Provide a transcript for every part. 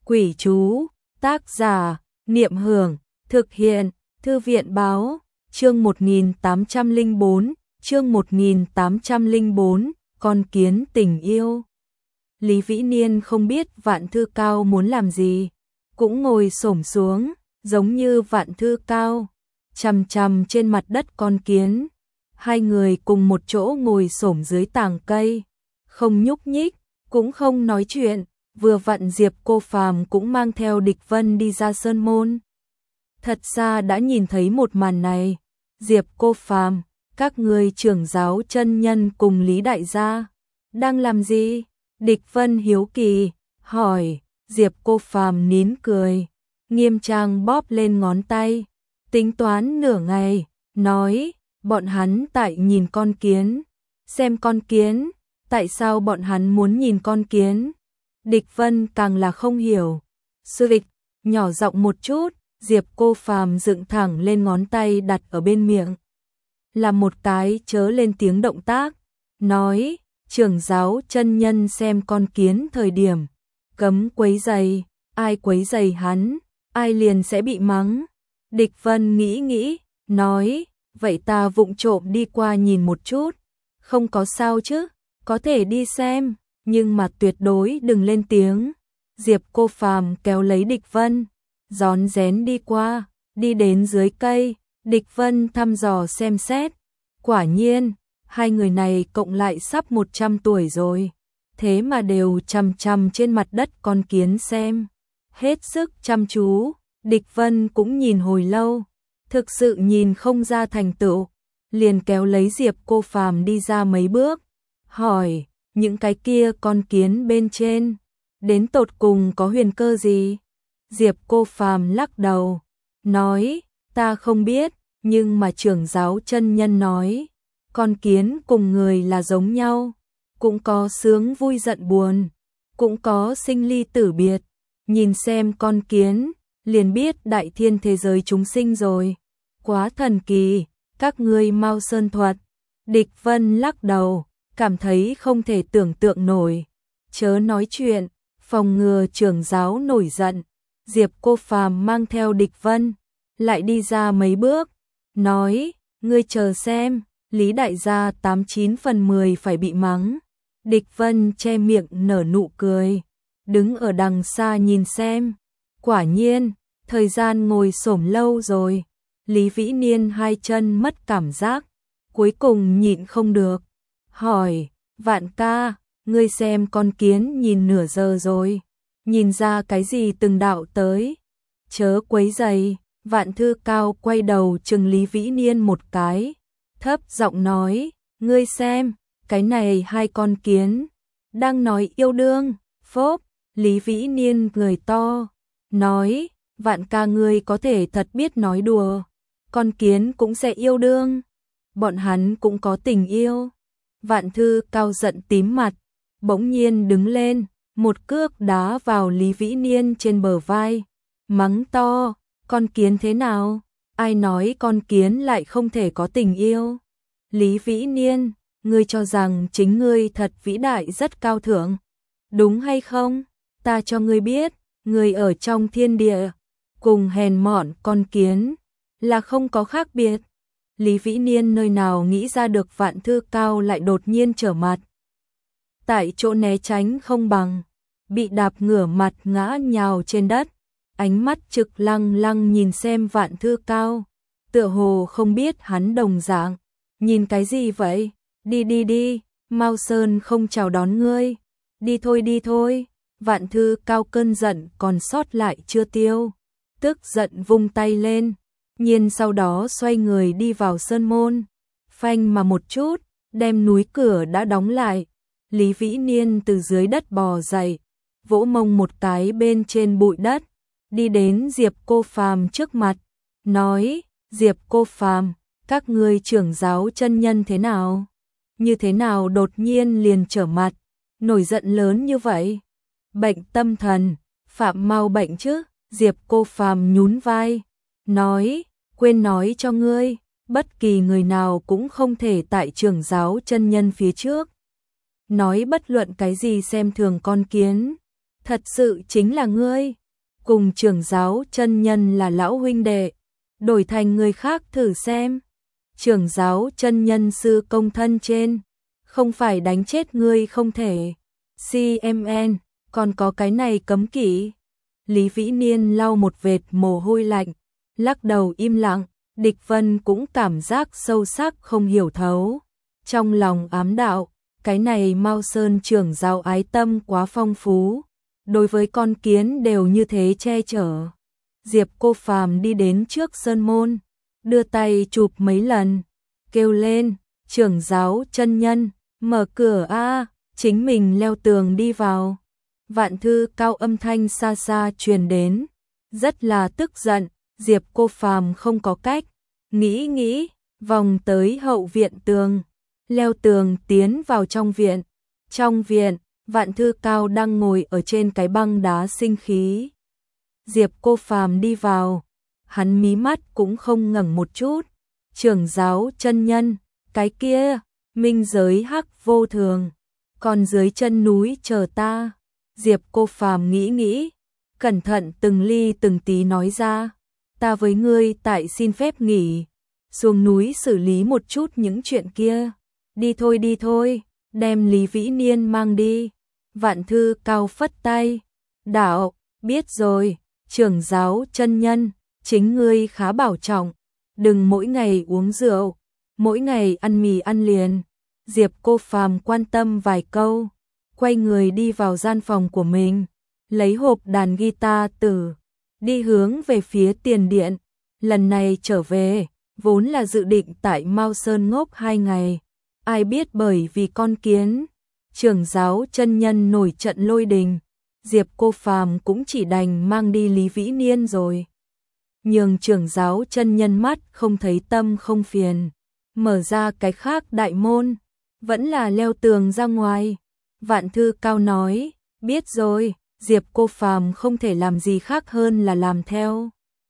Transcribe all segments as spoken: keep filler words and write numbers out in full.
Quỷ chú, tác giả, Niệm Hưởng, thực hiện, Thư viện báo, chương một nghìn tám trăm lẻ bốn, chương một nghìn tám trăm lẻ bốn, con kiến tình yêu. Lý Vĩ Niên không biết Vạn Thư Cao muốn làm gì, cũng ngồi xổm xuống, giống như Vạn Thư Cao, chằm chằm trên mặt đất con kiến. Hai người cùng một chỗ ngồi xổm dưới tàng cây, không nhúc nhích, cũng không nói chuyện. Vừa vặn Diệp Cô Phàm cũng mang theo Địch Vân đi ra sơn môn. Thật ra đã nhìn thấy một màn này. Diệp Cô Phàm, các người trưởng giáo chân nhân cùng Lý Đại gia đang làm gì? Địch Vân hiếu kỳ hỏi. Diệp Cô Phàm nín cười, nghiêm trang bóp lên ngón tay, tính toán nửa ngày, nói, bọn hắn tại nhìn con kiến. Xem con kiến? Tại sao bọn hắn muốn nhìn con kiến? Địch Vân càng là không hiểu. Sư Vịch, nhỏ giọng một chút. Diệp Cô Phàm dựng thẳng lên ngón tay đặt ở bên miệng, là một cái chớ lên tiếng động tác, nói, trưởng giáo chân nhân xem con kiến thời điểm, cấm quấy giày, ai quấy giày hắn, ai liền sẽ bị mắng. Địch Vân nghĩ nghĩ, nói, vậy ta vụng trộm đi qua nhìn một chút, không có sao chứ, có thể đi xem, nhưng mà tuyệt đối đừng lên tiếng. Diệp Cô Phàm kéo lấy Địch Vân, rón rén đi qua, đi đến dưới cây. Địch Vân thăm dò xem xét, quả nhiên, hai người này cộng lại sắp một trăm tuổi rồi, thế mà đều chằm chằm trên mặt đất con kiến xem, hết sức chăm chú. Địch Vân cũng nhìn hồi lâu, thực sự nhìn không ra thành tựu, liền kéo lấy Diệp Cô Phàm đi ra mấy bước, hỏi, những cái kia con kiến bên trên, đến tột cùng có huyền cơ gì? Diệp Cô Phàm lắc đầu, nói, ta không biết, nhưng mà trưởng giáo chân nhân nói, con kiến cùng người là giống nhau, cũng có sướng vui giận buồn, cũng có sinh ly tử biệt, nhìn xem con kiến, liền biết đại thiên thế giới chúng sinh rồi, quá thần kỳ, các ngươi mau sơn thuật. Địch Vân lắc đầu, cảm thấy không thể tưởng tượng nổi, chớ nói chuyện, phòng ngừa trưởng giáo nổi giận. Diệp Cô Phàm mang theo Địch Vân, lại đi ra mấy bước, nói, ngươi chờ xem, Lý Đại gia tám chín phần mười phải bị mắng. Địch Vân che miệng nở nụ cười, đứng ở đằng xa nhìn xem, quả nhiên, thời gian ngồi xổm lâu rồi, Lý Vĩ Niên hai chân mất cảm giác, cuối cùng nhịn không được, hỏi, Vạn ca, ngươi xem con kiến nhìn nửa giờ rồi, nhìn ra cái gì từng đạo tới, chớ quấy giày. Vạn Thư Cao quay đầu chừng Lý Vĩ Niên một cái, thấp giọng nói, ngươi xem, cái này hai con kiến, đang nói yêu đương, phốp. Lý Vĩ Niên cười to, nói, Vạn ca ngươi có thể thật biết nói đùa, con kiến cũng sẽ yêu đương, bọn hắn cũng có tình yêu. Vạn Thư Cao giận tím mặt, bỗng nhiên đứng lên, một cước đá vào Lý Vĩ Niên trên bờ vai, mắng to, con kiến thế nào? Ai nói con kiến lại không thể có tình yêu? Lý Vĩ Niên, ngươi cho rằng chính ngươi thật vĩ đại rất cao thượng, đúng hay không? Ta cho ngươi biết, ngươi ở trong thiên địa, cùng hèn mọn con kiến, là không có khác biệt. Lý Vĩ Niên nơi nào nghĩ ra được Vạn Thư Cao lại đột nhiên trở mặt. Tại chỗ né tránh không bằng, bị đạp ngửa mặt ngã nhào trên đất, ánh mắt trực lăng lăng nhìn xem Vạn Thư Cao, tựa hồ không biết hắn đồng dạng, nhìn cái gì vậy? Đi đi đi, Mao Sơn không chào đón ngươi, đi thôi đi thôi. Vạn Thư Cao cơn giận còn sót lại chưa tiêu, tức giận vung tay lên, nhiên sau đó xoay người đi vào sơn môn, phanh mà một chút, đem núi cửa đã đóng lại. Lý Vĩ Niên từ dưới đất bò dậy, vỗ mông một cái bên trên bụi đất, đi đến Diệp Cô Phàm trước mặt, nói, Diệp Cô Phàm, các ngươi trưởng giáo chân nhân thế nào? Như thế nào đột nhiên liền trở mặt, nổi giận lớn như vậy? Bệnh tâm thần, phạm mau bệnh chứ? Diệp Cô Phàm nhún vai, nói, quên nói cho ngươi, bất kỳ người nào cũng không thể tại trưởng giáo chân nhân phía trước nói bất luận cái gì xem thường con kiến. Thật sự chính là ngươi, cùng trưởng giáo chân nhân là lão huynh đệ, đổi thành người khác thử xem. Trưởng giáo chân nhân sư công thân trên, không phải đánh chết ngươi không thể. xê em en, còn có cái này cấm kỵ. Lý Vĩ Niên lau một vệt mồ hôi lạnh, lắc đầu im lặng, Địch Vân cũng cảm giác sâu sắc không hiểu thấu. Trong lòng ám đạo, cái này Mao Sơn trưởng giáo ái tâm quá phong phú, đối với con kiến đều như thế che chở. Diệp Cô Phàm đi đến trước sơn môn, đưa tay chụp mấy lần, kêu lên, trưởng giáo chân nhân, mở cửa a, chính mình leo tường đi vào. Vạn Thư Cao âm thanh xa xa truyền đến, rất là tức giận, Diệp Cô Phàm không có cách, nghĩ nghĩ, vòng tới hậu viện tường, leo tường tiến vào trong viện. Trong viện, Vạn Thư Cao đang ngồi ở trên cái băng đá sinh khí. Diệp Cô Phàm đi vào, hắn mí mắt cũng không ngẩng một chút. Trưởng giáo chân nhân, cái kia, minh giới hắc vô thường, còn dưới chân núi chờ ta. Diệp Cô Phàm nghĩ nghĩ, cẩn thận từng ly từng tí nói ra, ta với ngươi tại xin phép nghỉ, xuống núi xử lý một chút những chuyện kia. Đi thôi đi thôi, đem Lý Vĩ Niên mang đi. Vạn Thư Cao phất tay, đạo, biết rồi, trưởng giáo chân nhân, chính ngươi khá bảo trọng, đừng mỗi ngày uống rượu, mỗi ngày ăn mì ăn liền. Diệp Cô Phàm quan tâm vài câu, quay người đi vào gian phòng của mình, lấy hộp đàn guitar tử, đi hướng về phía tiền điện. Lần này trở về, vốn là dự định tại Mao Sơn ngốc hai ngày, ai biết bởi vì con kiến, trưởng giáo chân nhân nổi trận lôi đình, Diệp Cô Phàm cũng chỉ đành mang đi Lý Vĩ Niên rồi. Nhường trưởng giáo chân nhân mắt không thấy tâm không phiền, mở ra cái khác đại môn, vẫn là leo tường ra ngoài. Vạn Thư Cao nói, biết rồi, Diệp Cô Phàm không thể làm gì khác hơn là làm theo.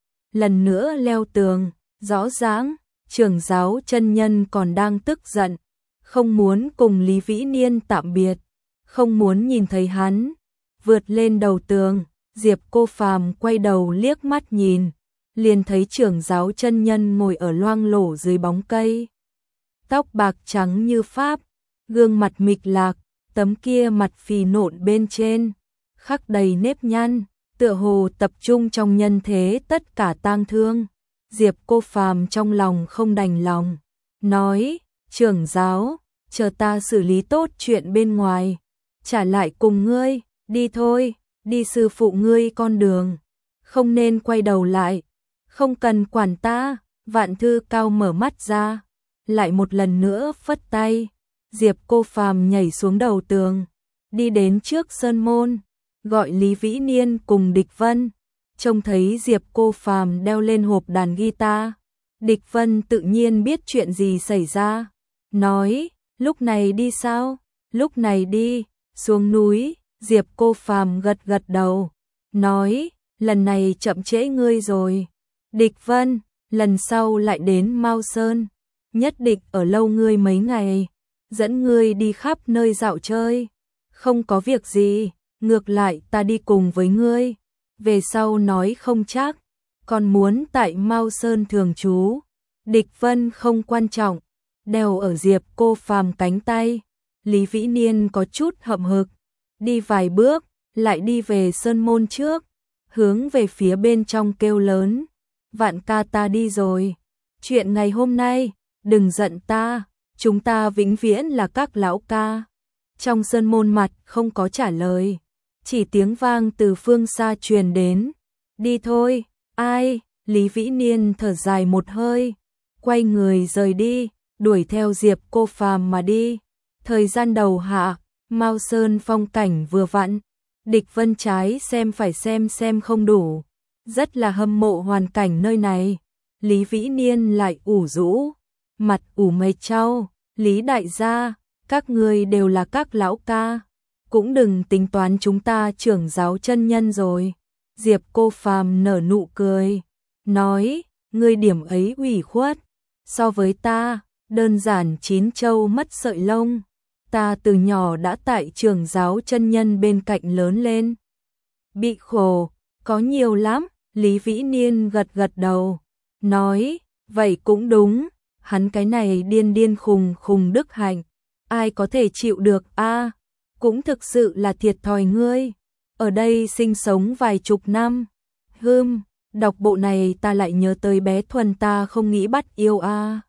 Lần nữa leo tường, rõ ràng, trưởng giáo chân nhân còn đang tức giận, không muốn cùng Lý Vĩ Niên tạm biệt, không muốn nhìn thấy hắn. Vượt lên đầu tường, Diệp Cô Phàm quay đầu liếc mắt nhìn, liền thấy trưởng giáo chân nhân ngồi ở loang lổ dưới bóng cây. Tóc bạc trắng như pháp, gương mặt mịch lạc, tấm kia mặt phì nộn bên trên, khắc đầy nếp nhăn, tựa hồ tập trung trong nhân thế tất cả tang thương. Diệp Cô Phàm trong lòng không đành lòng, nói, trưởng giáo, chờ ta xử lý tốt chuyện bên ngoài, trả lại cùng ngươi, đi thôi, đi sư phụ ngươi con đường, không nên quay đầu lại, không cần quản ta. Vạn Thư Cao mở mắt ra, lại một lần nữa phất tay, Diệp Cô Phàm nhảy xuống đầu tường, đi đến trước sơn môn, gọi Lý Vĩ Niên cùng Địch Vân. Trông thấy Diệp Cô Phàm đeo lên hộp đàn guitar, Địch Vân tự nhiên biết chuyện gì xảy ra, nói, lúc này đi sao? Lúc này đi, xuống núi. Diệp Cô Phàm gật gật đầu, nói, lần này chậm trễ ngươi rồi. Địch Vân, lần sau lại đến Mao Sơn, nhất định ở lâu ngươi mấy ngày, dẫn ngươi đi khắp nơi dạo chơi. Không có việc gì, ngược lại ta đi cùng với ngươi. Về sau nói không chắc, còn muốn tại Mao Sơn thường trú. Địch Vân không quan trọng, đeo ở Diệp Cô Phàm cánh tay. Lý Vĩ Niên có chút hậm hực, đi vài bước, lại đi về sơn môn trước, hướng về phía bên trong kêu lớn, Vạn ca ta đi rồi. Chuyện ngày hôm nay, đừng giận ta, chúng ta vĩnh viễn là các lão ca. Trong sơn môn mặt không có trả lời, chỉ tiếng vang từ phương xa truyền đến, đi thôi. Ai? Lý Vĩ Niên thở dài một hơi, quay người rời đi, đuổi theo Diệp Cô Phàm mà đi. Thời gian đầu hạ, Mao Sơn phong cảnh vừa vặn, Địch Vân trái xem phải xem xem không đủ, rất là hâm mộ hoàn cảnh nơi này. Lý Vĩ Niên lại ủ rũ, mặt ủ mây trao, Lý đại gia, các ngươi đều là các lão ca, cũng đừng tính toán chúng ta trưởng giáo chân nhân rồi. Diệp Cô Phàm nở nụ cười, nói, ngươi điểm ấy ủy khuất, so với ta, đơn giản chín châu mất sợi lông. Ta từ nhỏ đã tại trưởng giáo chân nhân bên cạnh lớn lên, bị khổ, có nhiều lắm, Lý Vĩ Niên gật gật đầu, nói, vậy cũng đúng, hắn cái này điên điên khùng khùng đức hạnh, ai có thể chịu được a? Cũng thực sự là thiệt thòi ngươi, ở đây sinh sống vài chục năm, hưm, đọc bộ này ta lại nhớ tới bé Thuần ta không nghĩ bắt yêu a.